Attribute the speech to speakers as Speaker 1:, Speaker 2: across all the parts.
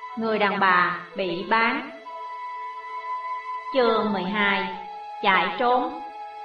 Speaker 1: Người đàn bà bị bán. Chương 12. Chạy trốn.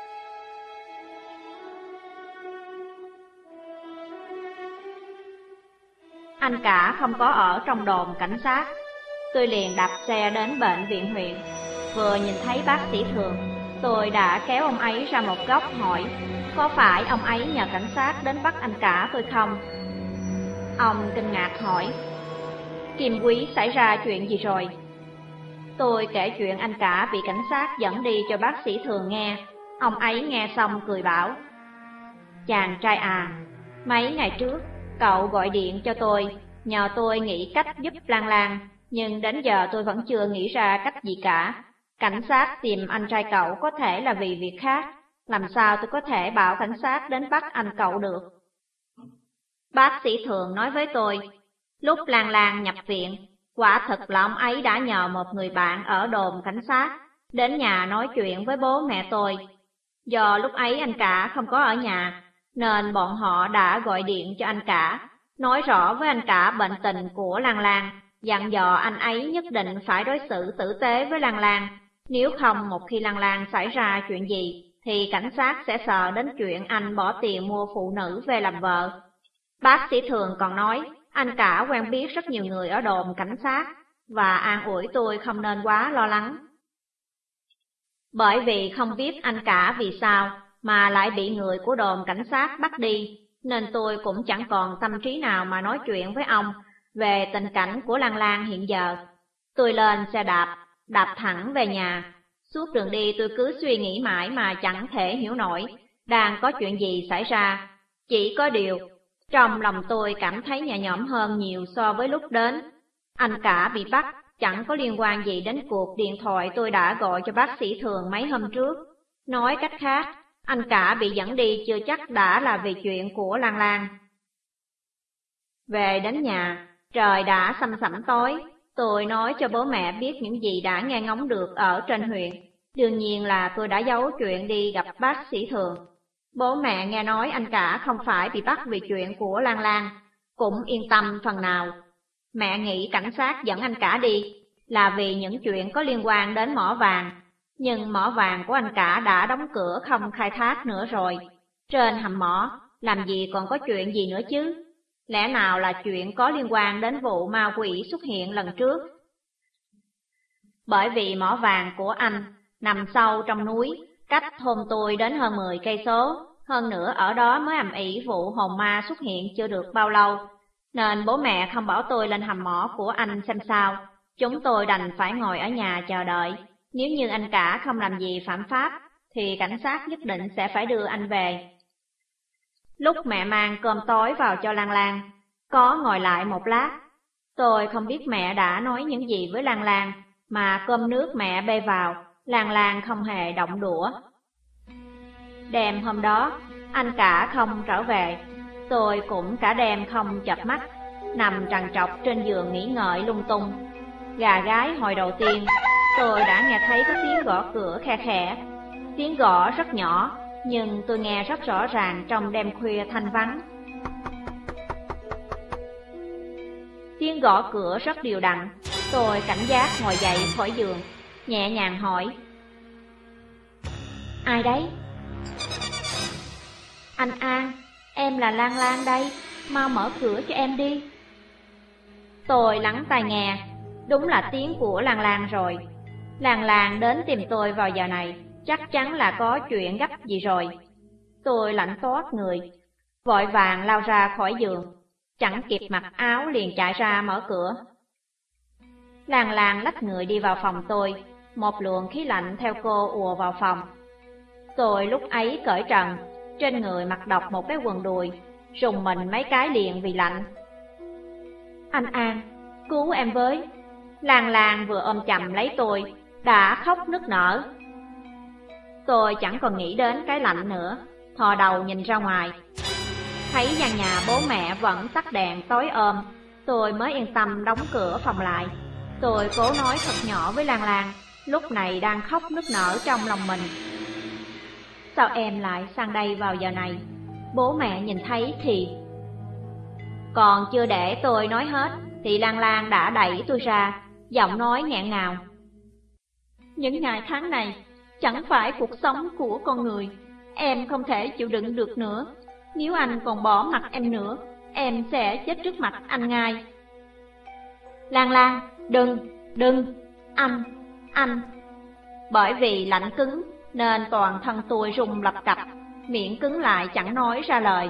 Speaker 1: Anh cả không có ở trong đồn cảnh sát. Tôi liền đạp xe đến bệnh viện huyện. Vừa nhìn thấy bác sĩ Thường, tôi đã kéo ông ấy ra một góc hỏi có phải ông ấy nhờ cảnh sát đến bắt anh cả tôi không. Ông kinh ngạc hỏi: Kim Quý, xảy ra chuyện gì rồi? Tôi kể chuyện anh cả bị cảnh sát dẫn đi cho bác sĩ Thường nghe. Ông ấy nghe xong cười bảo: Chàng trai à, mấy ngày trước cậu gọi điện cho tôi, nhờ tôi nghĩ cách giúp Lan Lan, nhưng đến giờ tôi vẫn chưa nghĩ ra cách gì cả. Cảnh sát tìm anh trai cậu có thể là vì việc khác, làm sao tôi có thể bảo cảnh sát đến bắt anh cậu được? Bác sĩ Thường nói với tôi, lúc Lan Lan nhập viện, quả thực là ông ấy đã nhờ một người bạn ở đồn cảnh sát đến nhà nói chuyện với bố mẹ tôi. Do lúc ấy anh cả không có ở nhà, nên bọn họ đã gọi điện cho anh cả, nói rõ với anh cả bệnh tình của Lan Lan, dặn dò anh ấy nhất định phải đối xử tử tế với Lan Lan. Nếu không, một khi Lan Lan xảy ra chuyện gì, thì cảnh sát sẽ sợ đến chuyện anh bỏ tiền mua phụ nữ về làm vợ. Bác sĩ Thường còn nói, anh cả quen biết rất nhiều người ở đồn cảnh sát, và an ủi tôi không nên quá lo lắng. Bởi vì không biết anh cả vì sao mà lại bị người của đồn cảnh sát bắt đi, nên tôi cũng chẳng còn tâm trí nào mà nói chuyện với ông về tình cảnh của Lan Lan hiện giờ. Tôi lên xe đạp thẳng về nhà. Suốt đường đi tôi cứ suy nghĩ mãi mà chẳng thể hiểu nổi đang có chuyện gì xảy ra. Chỉ có điều, trong lòng tôi cảm thấy nhẹ nhõm hơn nhiều so với lúc đến. Anh cả bị bắt chẳng có liên quan gì đến cuộc điện thoại tôi đã gọi cho bác sĩ Thường mấy hôm trước. Nói cách khác, anh cả bị dẫn đi chưa chắc đã là vì chuyện của Lan Lan. Về đến nhà, trời đã săm sẩm tối. Tôi nói cho bố mẹ biết những gì đã nghe ngóng được ở trên huyện. Đương nhiên là tôi đã giấu chuyện đi gặp bác sĩ Thường. Bố mẹ nghe nói anh cả không phải bị bắt vì chuyện của Lan Lan, cũng yên tâm phần nào. Mẹ nghĩ cảnh sát dẫn anh cả đi là vì những chuyện có liên quan đến mỏ vàng, nhưng mỏ vàng của anh cả đã đóng cửa không khai thác nữa rồi. Trên hầm mỏ, làm gì còn có chuyện gì nữa chứ? Lẽ nào là chuyện có liên quan đến vụ ma quỷ xuất hiện lần trước? Bởi vì mỏ vàng của anh nằm sâu trong núi, cách thôn tôi đến hơn 10 cây số, hơn nữa ở đó mới ầm ĩ vụ hồn ma xuất hiện chưa được bao lâu, nên bố mẹ không bảo tôi lên hầm mỏ của anh xem sao. Chúng tôi đành phải ngồi ở nhà chờ đợi. Nếu như anh cả không làm gì phạm pháp, thì cảnh sát nhất định sẽ phải đưa anh về. Lúc mẹ mang cơm tối vào cho Lan Lan, có ngồi lại một lát. Tôi không biết mẹ đã nói những gì với Lan Lan, mà cơm nước mẹ bê vào, Lan Lan không hề động đũa. Đêm hôm đó, anh cả không trở về. Tôi cũng cả đêm không chợp mắt, nằm trằn trọc trên giường nghĩ ngợi lung tung. Gà gái hồi đầu tiên, tôi đã nghe thấy có tiếng gõ cửa khe khẽ. Tiếng gõ rất nhỏ, nhưng tôi nghe rất rõ ràng trong đêm khuya thanh vắng. Tiếng gõ cửa rất đều đặn. Tôi cảnh giác ngồi dậy khỏi giường, nhẹ nhàng hỏi: Ai đấy? Anh An, em là Lan Lan đây, mau mở cửa cho em đi. Tôi lắng tai nghe, đúng là tiếng của Lan Lan rồi. Lan Lan đến tìm tôi vào giờ này, chắc chắn là có chuyện gấp gì rồi. Tôi lạnh toát người, vội vàng lao ra khỏi giường, chẳng kịp mặc áo liền chạy ra mở cửa. Lan Lan lách người đi vào phòng tôi, một luồng khí lạnh theo cô ùa vào phòng. Tôi lúc ấy cởi trần, trên người mặc độc một cái quần đùi, rùng mình mấy cái liền vì lạnh. Anh An, cứu em với. Lan Lan vừa ôm chầm lấy tôi, đã khóc nức nở. Tôi chẳng còn nghĩ đến cái lạnh nữa, thò đầu nhìn ra ngoài. Thấy gian nhà bố mẹ vẫn tắt đèn tối ôm, tôi mới yên tâm đóng cửa phòng lại. Tôi cố nói thật nhỏ với Lan Lan, lúc này đang khóc nức nở trong lòng mình. Sao em lại sang đây vào giờ này? Bố mẹ nhìn thấy thì... Còn chưa để tôi nói hết, thì Lan Lan đã đẩy tôi ra, giọng nói nghẹn ngào. Những ngày tháng này chẳng phải cuộc sống của con người, em không thể chịu đựng được nữa. Nếu anh còn bỏ mặc em nữa, em sẽ chết trước mặt anh ngay. Lan Lan, đừng, anh. Bởi vì lạnh cứng nên toàn thân tôi run lập cập, miệng cứng lại chẳng nói ra lời.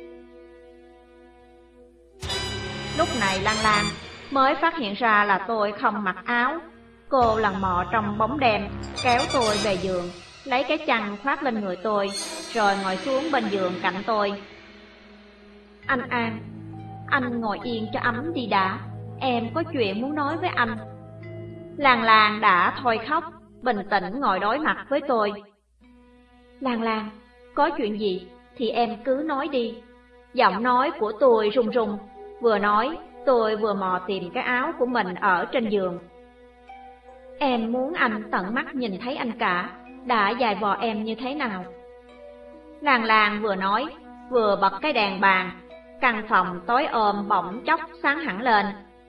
Speaker 1: Lúc này Lan Lan mới phát hiện ra là tôi không mặc áo. Cô lần mò trong bóng đêm, kéo tôi về giường, lấy cái chăn khoác lên người tôi, rồi ngồi xuống bên giường cạnh tôi. Anh An, anh ngồi yên cho ấm đi đã, em có chuyện muốn nói với anh. Lan Lan đã thôi khóc, bình tĩnh ngồi đối mặt với tôi. Lan Lan, có chuyện gì thì em cứ nói đi. Giọng nói của tôi run run, vừa nói tôi vừa mò tìm cái áo của mình ở trên giường. Em muốn anh tận mắt nhìn thấy anh cả đã giày vò em như thế nào. Lan Lan vừa nói vừa bật cái đèn bàn, căn phòng tối ôm bỗng chốc sáng hẳn lên.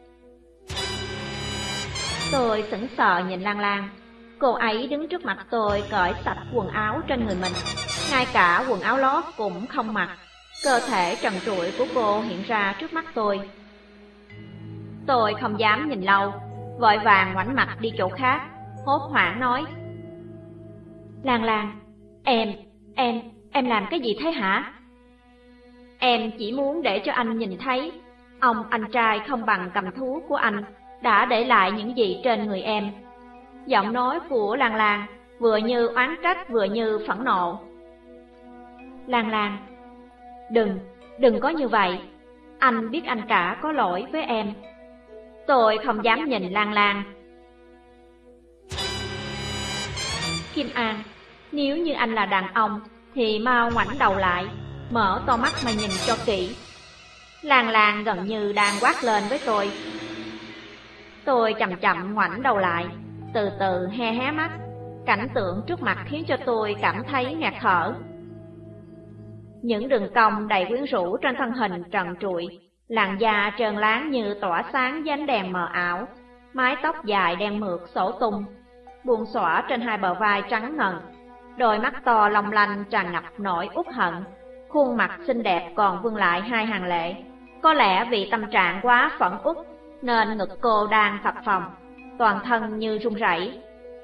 Speaker 1: Tôi sững sờ nhìn Lan Lan. Cô ấy đứng trước mặt tôi cởi sạch quần áo trên người mình, ngay cả quần áo lót cũng không mặc. Cơ thể trần trụi của cô hiện ra trước mắt tôi. Tôi không dám nhìn lâu, vội vàng ngoảnh mặt đi chỗ khác, hốt hoảng nói. Lan Lan, em làm cái gì thế hả? Em chỉ muốn để cho anh nhìn thấy ông anh trai không bằng cầm thú của anh đã để lại những gì trên người em. Giọng nói của Lan Lan vừa như oán trách vừa như phẫn nộ. Lan Lan, đừng có như vậy. Anh biết anh cả có lỗi với em. Tôi không dám nhìn Lan Lan. Kim An, nếu như anh là đàn ông thì mau ngoảnh đầu lại, mở to mắt mà nhìn cho kỹ. Lan Lan gần như đang quát lên với tôi. Tôi chậm chậm ngoảnh đầu lại, từ từ hé mắt. Cảnh tượng trước mặt khiến cho tôi cảm thấy ngạt thở. Những đường cong đầy quyến rũ trên thân hình trần trụi, làn da trơn láng như tỏa sáng dưới ánh đèn mờ ảo, mái tóc dài đen mượt xõa tung, buông xõa trên hai bờ vai trắng ngần, đôi mắt to long lanh tràn ngập nỗi uất hận, khuôn mặt xinh đẹp còn vương lại hai hàng lệ. Có lẽ vì tâm trạng quá phẫn uất nên ngực cô đang phập phồng, toàn thân như run rẩy.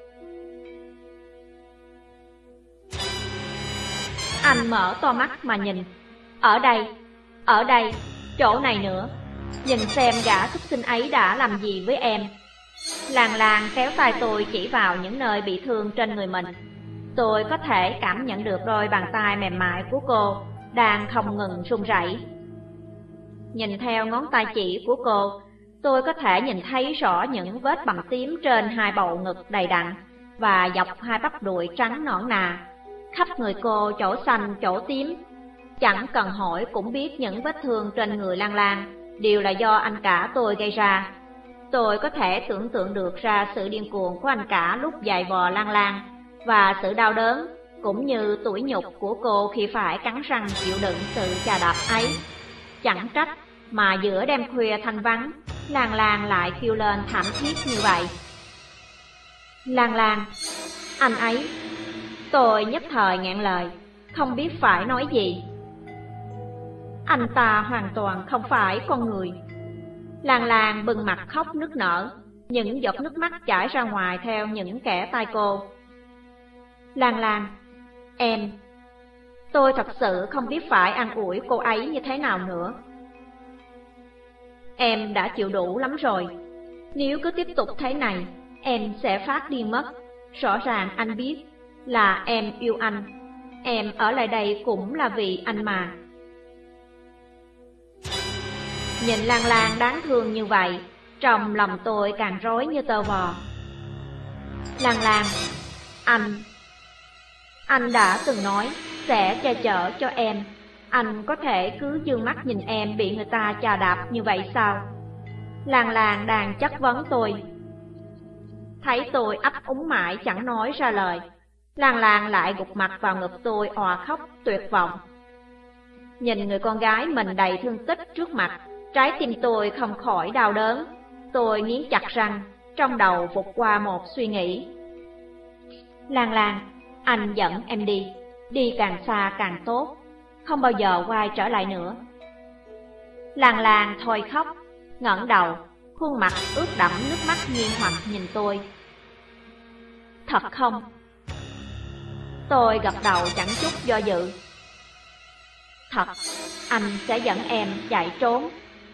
Speaker 1: Anh mở to mắt mà nhìn. Ở đây, chỗ này nữa. Nhìn xem gã súc sinh ấy đã làm gì với em. Lan Lan kéo tay tôi chỉ vào những nơi bị thương trên người mình. Tôi có thể cảm nhận được đôi bàn tay mềm mại của cô đang không ngừng run rẩy. Nhìn theo ngón tay chỉ của cô, tôi có thể nhìn thấy rõ những vết bầm tím trên hai bầu ngực đầy đặn và dọc hai bắp đùi trắng nõn nà. Khắp người cô chỗ xanh chỗ tím. Chẳng cần hỏi cũng biết những vết thương trên người Lan Lan đều là do anh cả tôi gây ra. Tôi có thể tưởng tượng được ra sự điên cuồng của anh cả lúc giày vò Lan Lan, và sự đau đớn cũng như tủi nhục của cô khi phải cắn răng chịu đựng sự chà đạp ấy. Chẳng trách mà giữa đêm khuya thanh vắng, Lan Lan lại kêu lên thảm thiết như vậy. Lan Lan, anh ấy. Tôi nhất thời nghẹn lời, không biết phải nói gì. Anh ta hoàn toàn không phải con người. Lan Lan bừng mặt khóc nức nở, những giọt nước mắt chảy ra ngoài theo những kẽ tay cô. Lan Lan, tôi thật sự không biết phải an ủi cô ấy như thế nào nữa. Em đã chịu đủ lắm rồi. Nếu cứ tiếp tục thế này, em sẽ phát điên mất. Rõ ràng anh biết là em yêu anh. Em ở lại đây cũng là vì anh mà. Nhìn Lan Lan đáng thương như vậy, trong lòng tôi càng rối như tơ vò. Lan Lan, anh đã từng nói sẽ che chở cho em. Anh có thể cứ dương mắt nhìn em bị người ta chà đạp như vậy sao? Lan Lan đang chất vấn tôi. Thấy tôi ấp úng mãi chẳng nói ra lời, Lan Lan lại gục mặt vào ngực tôi òa khóc tuyệt vọng. Nhìn người con gái mình đầy thương tích trước mặt, Trái tim tôi không khỏi đau đớn, tôi nghiến chặt răng, trong đầu vụt qua một suy nghĩ. Lan Lan, anh dẫn em đi, đi càng xa càng tốt, không bao giờ quay trở lại nữa. Lan Lan thôi khóc, ngẩng đầu, khuôn mặt ướt đẫm nước mắt nghi hoặc nhìn tôi. Thật không? Tôi gật đầu chẳng chút do dự. Thật, anh sẽ dẫn em chạy trốn.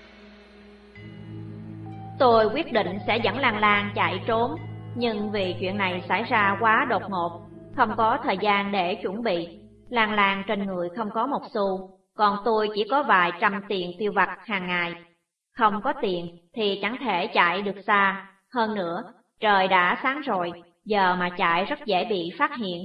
Speaker 1: Tôi quyết định sẽ dẫn Lan Lan chạy trốn, nhưng vì chuyện này xảy ra quá đột ngột, không có thời gian để chuẩn bị. Lan Lan trên người không có một xu, còn tôi chỉ có vài trăm tiền tiêu vặt hàng ngày. Không có tiền thì chẳng thể chạy được xa, hơn nữa, trời đã sáng rồi, giờ mà chạy rất dễ bị phát hiện.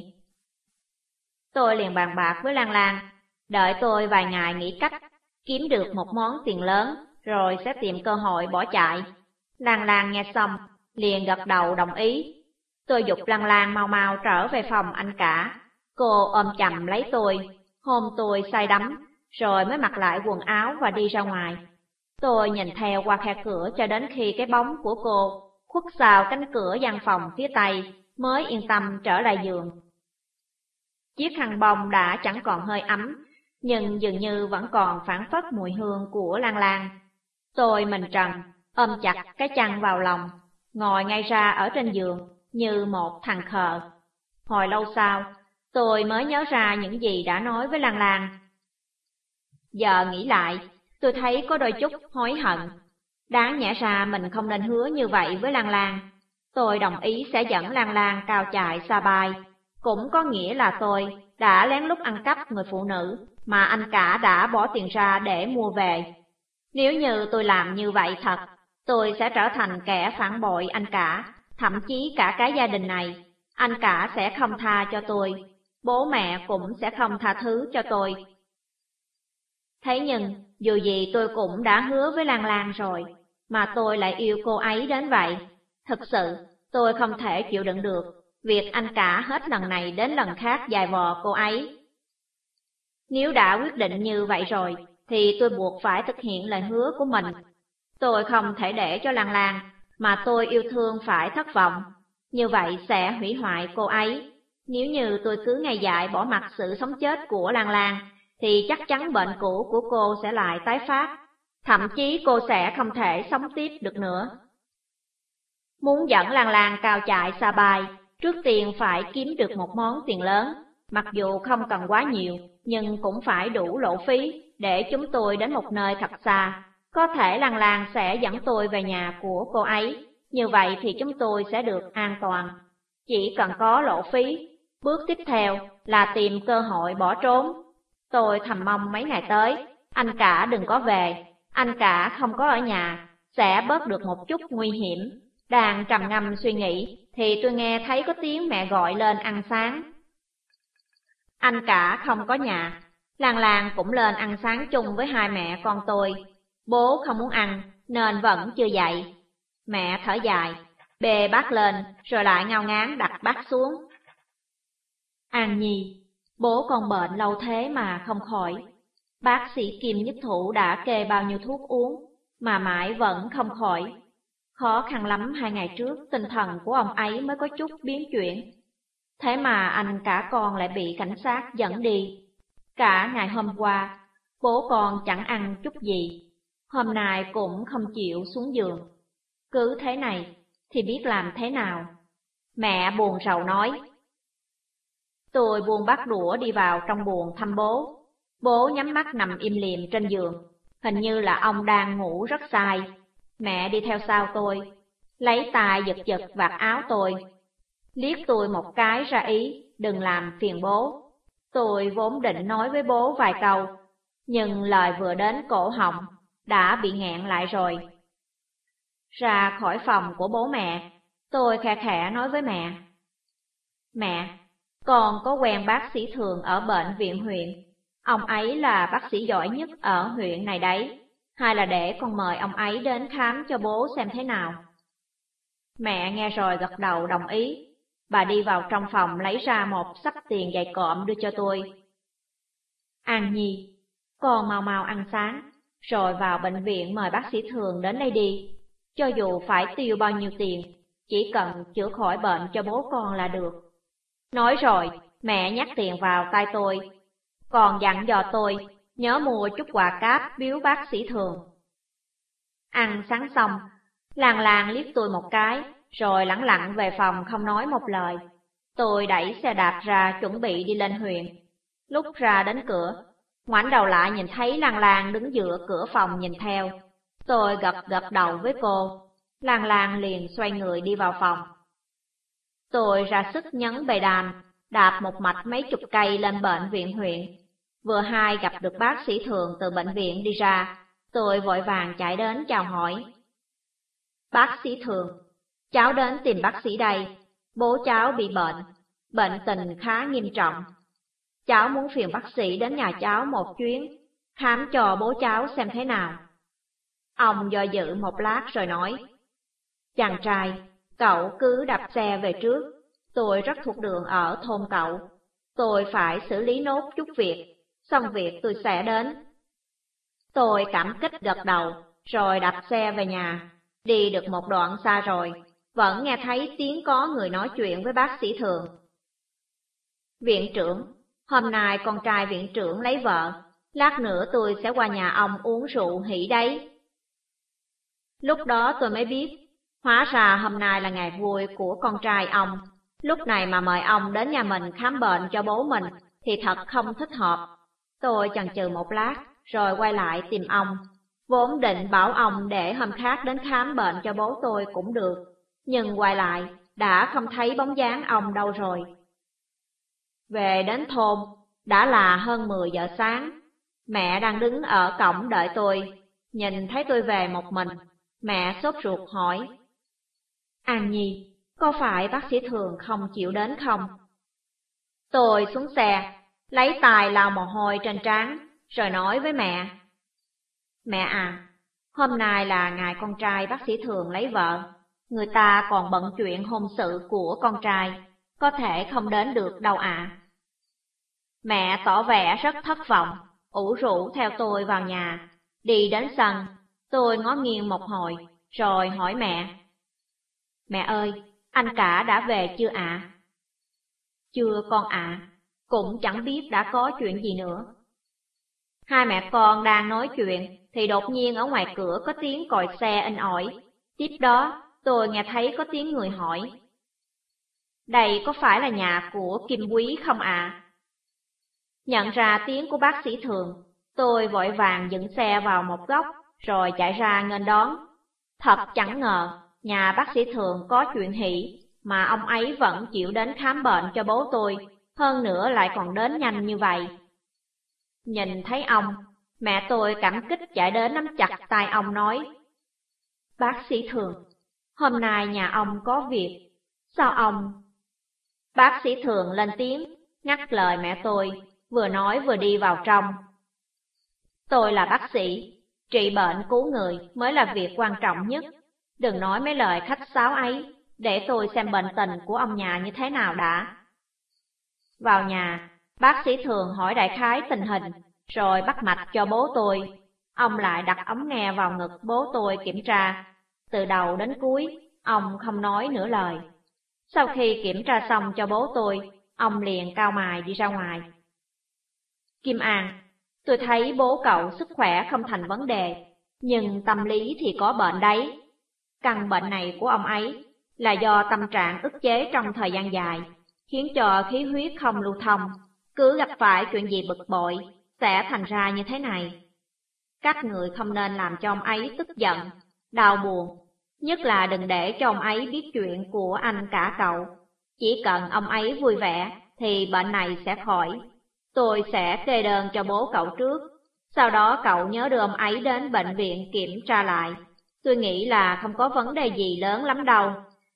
Speaker 1: Tôi liền bàn bạc với Lan Lan, đợi tôi vài ngày nghĩ cách, kiếm được một món tiền lớn, rồi sẽ tìm cơ hội bỏ chạy. Lan Lan nghe xong, liền gật đầu đồng ý. Tôi giục Lan Lan mau mau trở về phòng anh cả. Cô ôm chầm lấy tôi, hôn tôi say đắm, rồi mới mặc lại quần áo và đi ra ngoài. Tôi nhìn theo qua khe cửa cho đến khi cái bóng của cô khuất sau cánh cửa văn phòng phía tây, mới yên tâm trở lại giường. Chiếc khăn bông đã chẳng còn hơi ấm, nhưng dường như vẫn còn phảng phất mùi hương của Lan Lan. Tôi mình trần, ôm chặt cái chăn vào lòng, ngồi ngay ra ở trên giường như một thằng khờ. Hồi lâu sau, tôi mới nhớ ra những gì đã nói với Lan Lan. Giờ nghĩ lại, tôi thấy có đôi chút hối hận. Đáng nhẽ ra mình không nên hứa như vậy với Lan Lan. Tôi đồng ý sẽ dẫn Lan Lan cao chạy xa bay, cũng có nghĩa là tôi đã lén lút ăn cắp người phụ nữ mà anh cả đã bỏ tiền ra để mua về. Nếu như tôi làm như vậy thật, tôi sẽ trở thành kẻ phản bội anh cả, thậm chí cả cái gia đình này. Anh cả sẽ không tha cho tôi, bố mẹ cũng sẽ không tha thứ cho tôi. Thế nhưng, dù gì tôi cũng đã hứa với Lan Lan rồi, mà tôi lại yêu cô ấy đến vậy. Thực sự, tôi không thể chịu đựng được việc anh cả hết lần này đến lần khác giày vò cô ấy. Nếu đã quyết định như vậy rồi, thì tôi buộc phải thực hiện lời hứa của mình. Tôi không thể để cho Lan Lan mà tôi yêu thương phải thất vọng. Như vậy sẽ hủy hoại cô ấy. Nếu như tôi cứ ngày dại bỏ mặc sự sống chết của Lan Lan, thì chắc chắn bệnh cũ của cô sẽ lại tái phát. Thậm chí cô sẽ không thể sống tiếp được nữa. Muốn dẫn Lan Lan cao chạy xa bay, trước tiên phải kiếm được một món tiền lớn. Mặc dù không cần quá nhiều, nhưng cũng phải đủ lộ phí để chúng tôi đến một nơi thật xa. Có thể Lan Lan sẽ dẫn tôi về nhà của cô ấy, như vậy thì chúng tôi sẽ được an toàn. Chỉ cần có lộ phí, bước tiếp theo là tìm cơ hội bỏ trốn. Tôi thầm mong mấy ngày tới, anh cả đừng có về, anh cả không có ở nhà, sẽ bớt được một chút nguy hiểm. Đang trầm ngâm suy nghĩ, thì tôi nghe thấy có tiếng mẹ gọi lên ăn sáng. Anh cả không có nhà, Lan Lan cũng lên ăn sáng chung với hai mẹ con tôi. Bố không muốn ăn, nên vẫn chưa dậy. Mẹ thở dài, bê bát lên, rồi lại ngao ngán đặt bát xuống. An Nhi, bố con bệnh lâu thế mà không khỏi. Bác sĩ Kim Nhất Thủ đã kê bao nhiêu thuốc uống, mà mãi vẫn không khỏi. Khó khăn lắm 2 ngày trước, tinh thần của ông ấy mới có chút biến chuyển. Thế mà anh cả con lại bị cảnh sát dẫn đi. Cả ngày hôm qua, bố con chẳng ăn chút gì. Hôm nay cũng không chịu xuống giường. Cứ thế này, thì biết làm thế nào? Mẹ buồn rầu nói. Tôi buông bát đũa đi vào trong buồng thăm bố. Bố nhắm mắt nằm im lìm trên giường. Hình như là ông đang ngủ rất say. Mẹ đi theo sau tôi, lấy tay giật giật vạt áo tôi. Liếc tôi một cái ra ý, đừng làm phiền bố. Tôi vốn định nói với bố vài câu, nhưng lời vừa đến cổ họng, đã bị nghẹn lại rồi. Ra khỏi phòng của bố mẹ, tôi khe khẽ nói với mẹ. Mẹ, con có quen bác sĩ Thường ở bệnh viện huyện. Ông ấy là bác sĩ giỏi nhất ở huyện này đấy. Hay là để con mời ông ấy đến khám cho bố xem thế nào? Mẹ nghe rồi gật đầu đồng ý. Bà đi vào trong phòng lấy ra một xấp tiền dày cộm đưa cho tôi. An Nhi, con mau mau ăn sáng, rồi vào bệnh viện mời bác sĩ Thường đến đây đi. Cho dù phải tiêu bao nhiêu tiền, chỉ cần chữa khỏi bệnh cho bố con là được. Nói rồi, mẹ nhắc tiền vào tay tôi, còn dặn dò tôi nhớ mua chút quà cáp biếu bác sĩ Thường. Ăn sáng xong, Lan liếc tôi một cái, rồi lẳng lặng về phòng không nói một lời. Tôi đẩy xe đạp ra chuẩn bị đi lên huyện. Lúc ra đến cửa, ngoảnh đầu lại nhìn thấy Lan đứng giữa cửa phòng nhìn theo. Tôi gật đầu với cô. Lan liền xoay người đi vào phòng. Tôi ra sức nhấn pedal, đạp một mạch mấy chục cây lên bệnh viện huyện. Vừa hay gặp được bác sĩ Thường từ bệnh viện đi ra, tôi vội vàng chạy đến chào hỏi. Bác sĩ Thường, cháu đến tìm bác sĩ đây. Bố cháu bị bệnh tình khá nghiêm trọng. Cháu muốn phiền bác sĩ đến nhà cháu một chuyến, khám cho bố cháu xem thế nào. Ông do dự một lát rồi nói, chàng trai, cậu cứ đạp xe về trước, tôi rất thuộc đường ở thôn cậu. Tôi phải xử lý nốt chút việc, xong việc tôi sẽ đến. Tôi cảm kích gật đầu, rồi đạp xe về nhà. Đi được một đoạn xa rồi, vẫn nghe thấy tiếng có người nói chuyện với bác sĩ Thường. Viện trưởng, hôm nay con trai viện trưởng lấy vợ, lát nữa tôi sẽ qua nhà ông uống rượu hỉ đấy. Lúc đó tôi mới biết, hóa ra hôm nay là ngày vui của con trai ông. Lúc này mà mời ông đến nhà mình khám bệnh cho bố mình thì thật không thích hợp. Tôi chần chừ một lát, rồi quay lại tìm ông. Vốn định bảo ông để hôm khác đến khám bệnh cho bố tôi cũng được, nhưng quay lại, đã không thấy bóng dáng ông đâu rồi. Về đến thôn, đã là hơn 10 giờ sáng. Mẹ đang đứng ở cổng đợi tôi, nhìn thấy tôi về một mình. Mẹ sốt ruột hỏi, An Nhi, có phải bác sĩ Thường không chịu đến không? Tôi xuống xe, lấy tay lau mồ hôi trên trán, rồi nói với mẹ. Mẹ à, hôm nay là ngày con trai bác sĩ Thường lấy vợ. Người ta còn bận chuyện hôn sự của con trai, có thể không đến được đâu ạ. Mẹ tỏ vẻ rất thất vọng, ủ rũ theo tôi vào nhà. Đi đến sân, tôi ngó nghiêng một hồi, rồi hỏi mẹ. Mẹ ơi, anh cả đã về chưa ạ? Chưa con ạ, cũng chẳng biết đã có chuyện gì nữa. Hai mẹ con đang nói chuyện, thì đột nhiên ở ngoài cửa có tiếng còi xe inh ỏi. Tiếp đó, tôi nghe thấy có tiếng người hỏi. Đây có phải là nhà của Kim Quý không ạ? Nhận ra tiếng của bác sĩ Thường, tôi vội vàng dựng xe vào một góc, rồi chạy ra nghênh đón. Thật chẳng ngờ, nhà bác sĩ Thường có chuyện hỷ, mà ông ấy vẫn chịu đến khám bệnh cho bố tôi, hơn nữa lại còn đến nhanh như vậy. Nhìn thấy ông, mẹ tôi cảm kích chạy đến nắm chặt tay ông nói. Bác sĩ Thường, hôm nay nhà ông có việc, sao ông... Bác sĩ Thường lên tiếng, ngắt lời mẹ tôi, vừa nói vừa đi vào trong. Tôi là bác sĩ, trị bệnh cứu người mới là việc quan trọng nhất. Đừng nói mấy lời khách sáo ấy, để tôi xem bệnh tình của ông nhà như thế nào đã. Vào nhà, bác sĩ Thường hỏi đại khái tình hình, rồi bắt mạch cho bố tôi. Ông lại đặt ống nghe vào ngực bố tôi kiểm tra. Từ đầu đến cuối, ông không nói nửa lời. Sau khi kiểm tra xong cho bố tôi, ông liền cau mày đi ra ngoài. Kim An, tôi thấy bố cậu sức khỏe không thành vấn đề, nhưng tâm lý thì có bệnh đấy. Căn bệnh này của ông ấy là do tâm trạng ức chế trong thời gian dài, khiến cho khí huyết không lưu thông, cứ gặp phải chuyện gì bực bội, sẽ thành ra như thế này. Các người không nên làm cho ông ấy tức giận, đau buồn, nhất là đừng để cho ông ấy biết chuyện của anh cả cậu. Chỉ cần ông ấy vui vẻ thì bệnh này sẽ khỏi. Tôi sẽ kê đơn cho bố cậu trước, sau đó cậu nhớ đưa ông ấy đến bệnh viện kiểm tra lại. Tôi nghĩ là không có vấn đề gì lớn lắm đâu.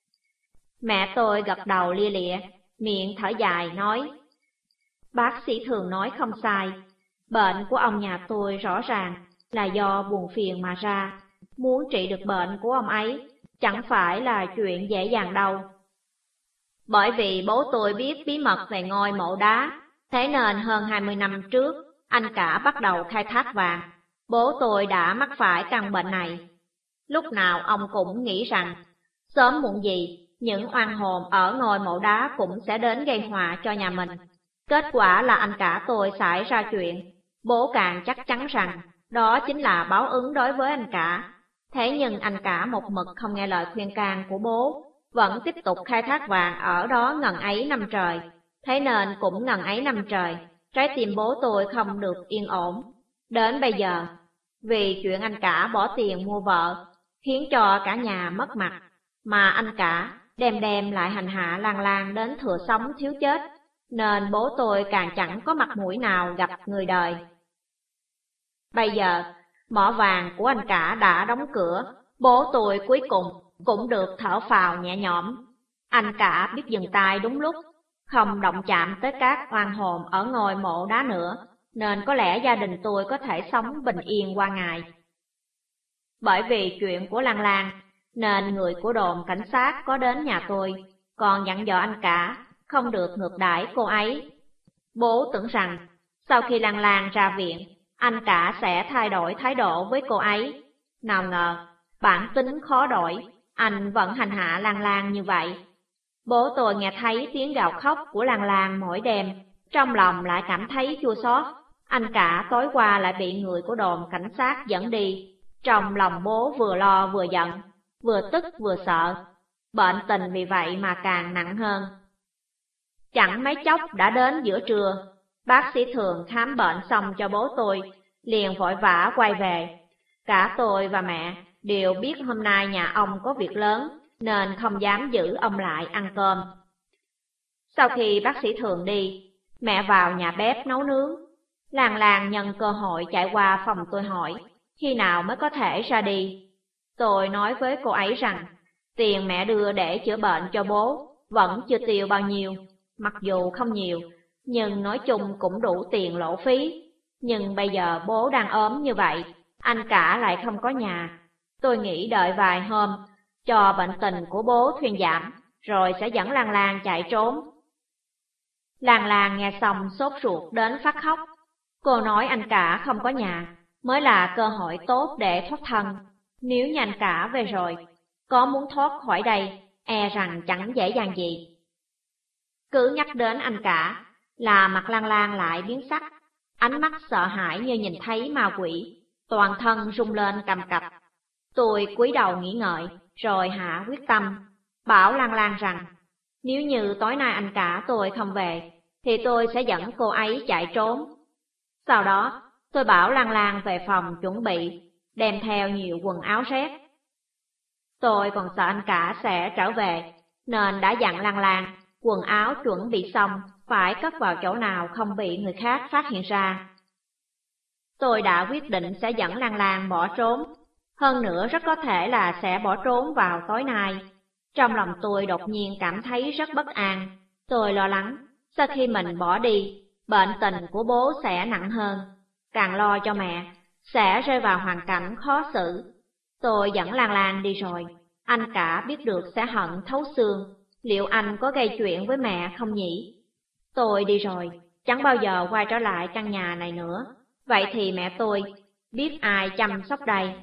Speaker 1: Mẹ tôi gật đầu lia lịa, miệng thở dài nói. Bác sĩ Thường nói không sai, bệnh của ông nhà tôi rõ ràng là do buồn phiền mà ra. Muốn trị được bệnh của ông ấy chẳng phải là chuyện dễ dàng đâu. Bởi vì bố tôi biết bí mật về ngôi mộ đá, thế nên hơn 20 năm trước, anh cả bắt đầu khai thác vàng. Bố tôi đã mắc phải căn bệnh này. Lúc nào ông cũng nghĩ rằng, sớm muộn gì, những oan hồn ở ngôi mộ đá cũng sẽ đến gây họa cho nhà mình. Kết quả là anh cả tôi xảy ra chuyện. Bố càng chắc chắn rằng, đó chính là báo ứng đối với anh cả. Thế nhưng anh cả một mực không nghe lời khuyên can của bố, vẫn tiếp tục khai thác vàng ở đó ngần ấy năm trời. Thế nên cũng ngần ấy năm trời, trái tim bố tôi không được yên ổn. Đến bây giờ, vì chuyện anh cả bỏ tiền mua vợ, khiến cho cả nhà mất mặt, mà anh cả đem lại hành hạ Lan Lan đến thừa sống thiếu chết, nên bố tôi càng chẳng có mặt mũi nào gặp người đời. Bây giờ, mỏ vàng của anh cả đã đóng cửa, bố tôi cuối cùng cũng được thở phào nhẹ nhõm. Anh cả biết dừng tay đúng lúc, không động chạm tới các oan hồn ở ngôi mộ đá nữa, nên có lẽ gia đình tôi có thể sống bình yên qua ngày. Bởi vì chuyện của Lan Lan, nên người của đồn cảnh sát có đến nhà tôi, còn dặn dò anh cả không được ngược đãi cô ấy. Bố tưởng rằng, sau khi Lan Lan ra viện, anh cả sẽ thay đổi thái độ với cô ấy. Nào ngờ, bản tính khó đổi, anh vẫn hành hạ Lan Lan như vậy. Bố tôi nghe thấy tiếng gào khóc của Lan Lan mỗi đêm, trong lòng lại cảm thấy chua xót. Anh cả tối qua lại bị người của đồn cảnh sát dẫn đi. Trong lòng bố vừa lo vừa giận, vừa tức vừa sợ. Bệnh tình vì vậy mà càng nặng hơn. Chẳng mấy chốc đã đến giữa trưa, bác sĩ Thường khám bệnh xong cho bố tôi, liền vội vã quay về. Cả tôi và mẹ đều biết hôm nay nhà ông có việc lớn, nên không dám giữ ông lại ăn cơm. Sau khi bác sĩ Thường đi, mẹ vào nhà bếp nấu nướng. Lan Lan nhân cơ hội chạy qua phòng tôi hỏi, khi nào mới có thể ra đi. Tôi nói với cô ấy rằng, tiền mẹ đưa để chữa bệnh cho bố vẫn chưa tiêu bao nhiêu, mặc dù không nhiều, nhưng nói chung cũng đủ tiền lỗ phí. Nhưng bây giờ bố đang ốm như vậy, anh cả lại không có nhà. Tôi nghĩ đợi vài hôm, cho bệnh tình của bố thuyên giảm, rồi sẽ dẫn Lan Lan chạy trốn. Lan Lan nghe xong sốt ruột đến phát khóc. Cô nói anh cả không có nhà, mới là cơ hội tốt để thoát thân. Nếu như anh cả về rồi, có muốn thoát khỏi đây, e rằng chẳng dễ dàng gì. Cứ nhắc đến anh cả, là mặt Lan Lan lại biến sắc, ánh mắt sợ hãi như nhìn thấy ma quỷ, toàn thân rung lên cầm cập. Tôi cúi đầu nghĩ ngợi, rồi hạ quyết tâm, bảo Lan Lan rằng, nếu như tối nay anh cả tôi không về, thì tôi sẽ dẫn cô ấy chạy trốn. Sau đó, tôi bảo Lan Lan về phòng chuẩn bị, đem theo nhiều quần áo rét. Tôi còn sợ anh cả sẽ trở về, nên đã dặn Lan Lan, quần áo chuẩn bị xong, phải cất vào chỗ nào không bị người khác phát hiện ra. Tôi đã quyết định sẽ dẫn Lan Lan bỏ trốn, hơn nữa rất có thể là sẽ bỏ trốn vào tối nay. Trong lòng tôi đột nhiên cảm thấy rất bất an. Tôi lo lắng, sau khi mình bỏ đi, bệnh tình của bố sẽ nặng hơn, càng lo cho mẹ, sẽ rơi vào hoàn cảnh khó xử. Tôi dẫn Lan Lan đi rồi, anh cả biết được sẽ hận thấu xương, liệu anh có gây chuyện với mẹ không nhỉ? Tôi đi rồi, chẳng bao giờ quay trở lại căn nhà này nữa, vậy thì mẹ tôi biết ai chăm sóc đây?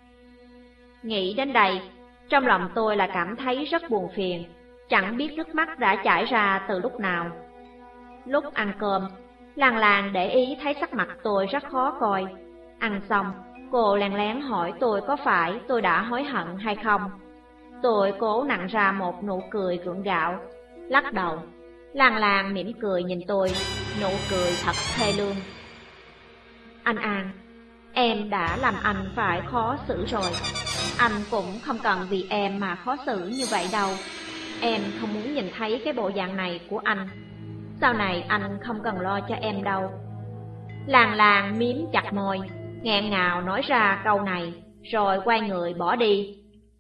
Speaker 1: Nghĩ đến đây, trong lòng tôi là cảm thấy rất buồn phiền, chẳng biết nước mắt đã chảy ra từ lúc nào. Lúc ăn cơm, Lan Lan để ý thấy sắc mặt tôi rất khó coi. Ăn xong, cô lén lén hỏi tôi có phải tôi đã hối hận hay không. Tôi cố nặn ra một nụ cười gượng gạo, lắc đầu. Lan Lan mỉm cười nhìn tôi, nụ cười thật thê lương. Anh An, em đã làm anh phải khó xử rồi. Anh cũng không cần vì em mà khó xử như vậy đâu. Em không muốn nhìn thấy cái bộ dạng này của anh. Sau này anh không cần lo cho em đâu. Lan Lan miếm chặt môi, nghẹn ngào nói ra câu này, rồi quay người bỏ đi.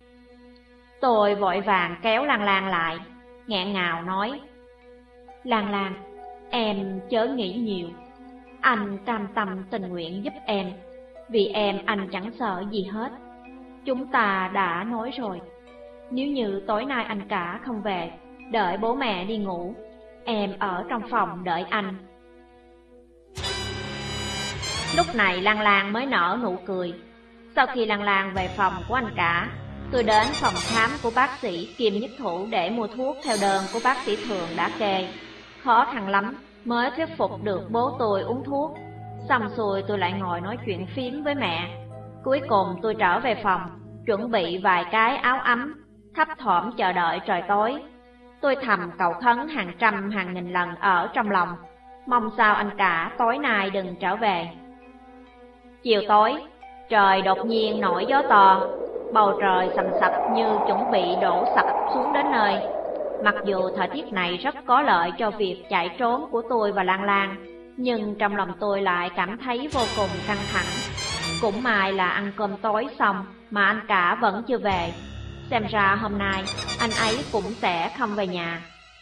Speaker 1: Tôi vội vàng kéo Lan Lan lại, nghẹn ngào nói, Lan Lan, em chớ nghĩ nhiều. Anh cam tâm tình nguyện giúp em, vì em anh chẳng sợ gì hết. Chúng ta đã nói rồi, nếu như tối nay anh cả không về, đợi bố mẹ đi ngủ, em ở trong phòng đợi anh. Lúc này Lan Lan mới nở nụ cười. Sau khi Lan Lan về phòng của anh cả, tôi đến phòng khám của bác sĩ Kim Nhất Thủ để mua thuốc theo đơn của bác sĩ Thường đã kê. Khó khăn lắm mới thuyết phục được bố tôi uống thuốc. Xong xuôi tôi lại ngồi nói chuyện phím với mẹ. Cuối cùng tôi trở về phòng, chuẩn bị vài cái áo ấm, thấp thỏm chờ đợi trời tối. Tôi thầm cầu khấn hàng trăm hàng nghìn lần ở trong lòng, mong sao anh cả tối nay đừng trở về. Chiều tối, trời đột nhiên nổi gió to, bầu trời sầm sập như chuẩn bị đổ sập xuống đến nơi. Mặc dù thời tiết này rất có lợi cho việc chạy trốn của tôi và Lan Lan, nhưng trong lòng tôi lại cảm thấy vô cùng căng thẳng. Cũng may là ăn cơm tối xong mà anh cả vẫn chưa về. Xem ra hôm nay anh ấy cũng sẽ không về nhà.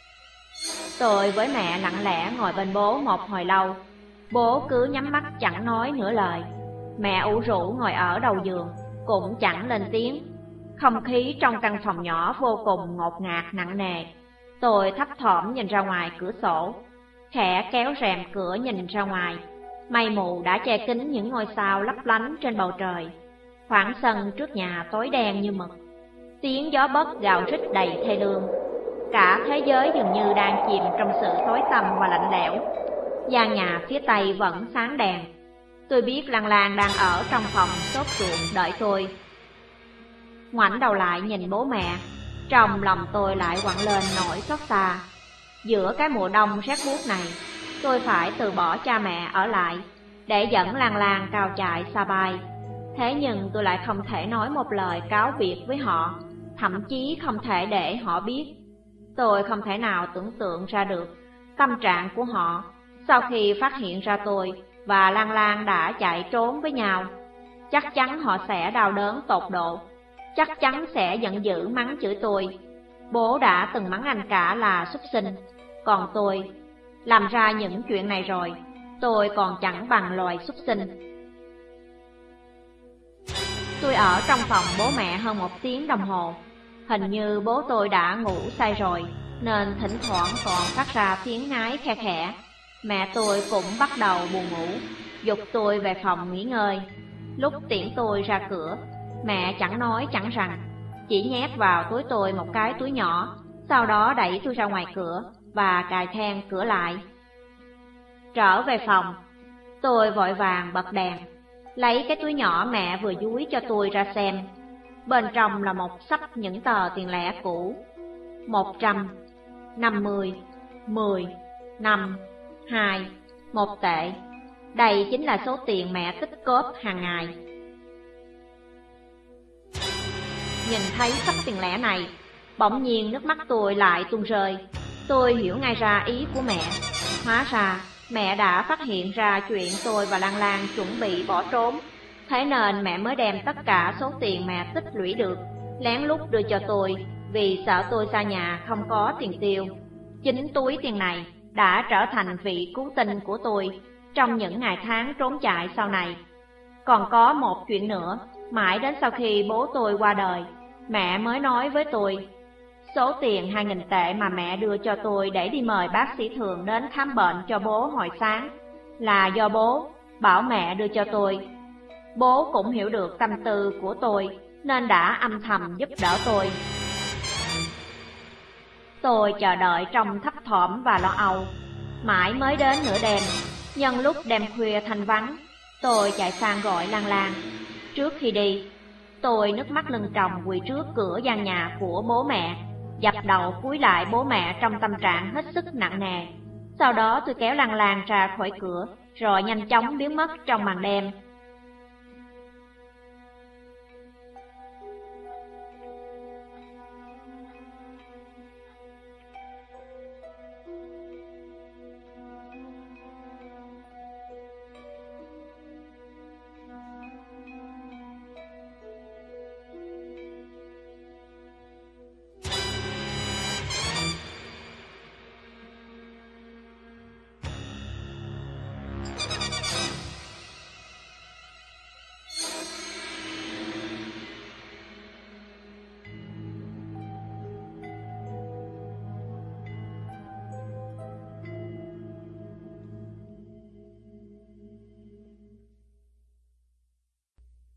Speaker 1: Tôi với mẹ lặng lẽ ngồi bên bố một hồi lâu. Bố cứ nhắm mắt chẳng nói nửa lời. Mẹ ủ rũ ngồi ở đầu giường, cũng chẳng lên tiếng. Không khí trong căn phòng nhỏ vô cùng ngột ngạt nặng nề. Tôi thấp thỏm nhìn ra ngoài cửa sổ, khẽ kéo rèm cửa nhìn ra ngoài. Mây mù đã che kín những ngôi sao lấp lánh trên bầu trời. Khoảng sân trước nhà tối đen như mực. Tiếng gió bấc gào rít đầy thê lương. Cả thế giới dường như đang chìm trong sự tối tăm và lạnh lẽo. Gian nhà phía tây vẫn sáng đèn. Tôi biết Lan Lan đang ở trong phòng sốt ruột đợi tôi. Ngoảnh đầu lại nhìn bố mẹ, trong lòng tôi lại quặn lên nỗi xót xa. Giữa cái mùa đông rét buốt này, tôi phải từ bỏ cha mẹ ở lại để dẫn Lan Lan cao chạy xa bay. Thế nhưng tôi lại không thể nói một lời cáo biệt với họ, thậm chí không thể để họ biết. Tôi không thể nào tưởng tượng ra được tâm trạng của họ sau khi phát hiện ra tôi và Lan Lan đã chạy trốn với nhau. Chắc chắn họ sẽ đau đớn tột độ, chắc chắn sẽ giận dữ mắng chửi tôi. Bố đã từng mắng anh cả là súc sinh, còn tôi làm ra những chuyện này rồi, tôi còn chẳng bằng loài súc sinh. Tôi ở trong phòng bố mẹ hơn 1 tiếng đồng hồ. Hình như bố tôi đã ngủ say rồi, nên thỉnh thoảng còn phát ra tiếng ngái khe khẽ. Mẹ tôi cũng bắt đầu buồn ngủ, giục tôi về phòng nghỉ ngơi. Lúc tiễn tôi ra cửa, mẹ chẳng nói chẳng rằng, chỉ nhét vào túi tôi một cái túi nhỏ, sau đó đẩy tôi ra ngoài cửa và cài then cửa lại. Trở về phòng, tôi vội vàng bật đèn, lấy cái túi nhỏ mẹ vừa dúi cho tôi ra xem. Bên trong là một xấp những tờ tiền lẻ cũ: 100, 50, 10, 5, 2, 1 tệ. Đây chính là số tiền mẹ tích cóp hàng ngày. Nhìn thấy xấp tiền lẻ này, bỗng nhiên nước mắt tôi lại tuôn rơi. Tôi hiểu ngay ra ý của mẹ. Hóa ra mẹ đã phát hiện ra chuyện tôi và Lan Lan chuẩn bị bỏ trốn. Thế nên mẹ mới đem tất cả số tiền mẹ tích lũy được lén lút đưa cho tôi, vì sợ tôi xa nhà không có tiền tiêu. Chính túi tiền này đã trở thành vị cứu tinh của tôi trong những ngày tháng trốn chạy sau này. Còn có một chuyện nữa, mãi đến sau khi bố tôi qua đời, mẹ mới nói với tôi. Số tiền 2.000 tệ mà mẹ đưa cho tôi để đi mời bác sĩ Thường đến khám bệnh cho bố hồi sáng là do bố bảo mẹ đưa cho tôi. Bố cũng hiểu được tâm tư của tôi nên đã âm thầm giúp đỡ tôi. Tôi chờ đợi trong thấp thỏm và lo âu. Mãi mới đến nửa đêm, nhân lúc đêm khuya thanh vắng, tôi chạy sang gọi Lan Lan. Trước khi đi, tôi nước mắt lưng tròng quỳ trước cửa gian nhà của bố mẹ, dập đầu cúi lại bố mẹ trong tâm trạng hết sức nặng nề. Sau đó tôi kéo Lan Lan ra khỏi cửa, rồi nhanh chóng biến mất trong màn đêm.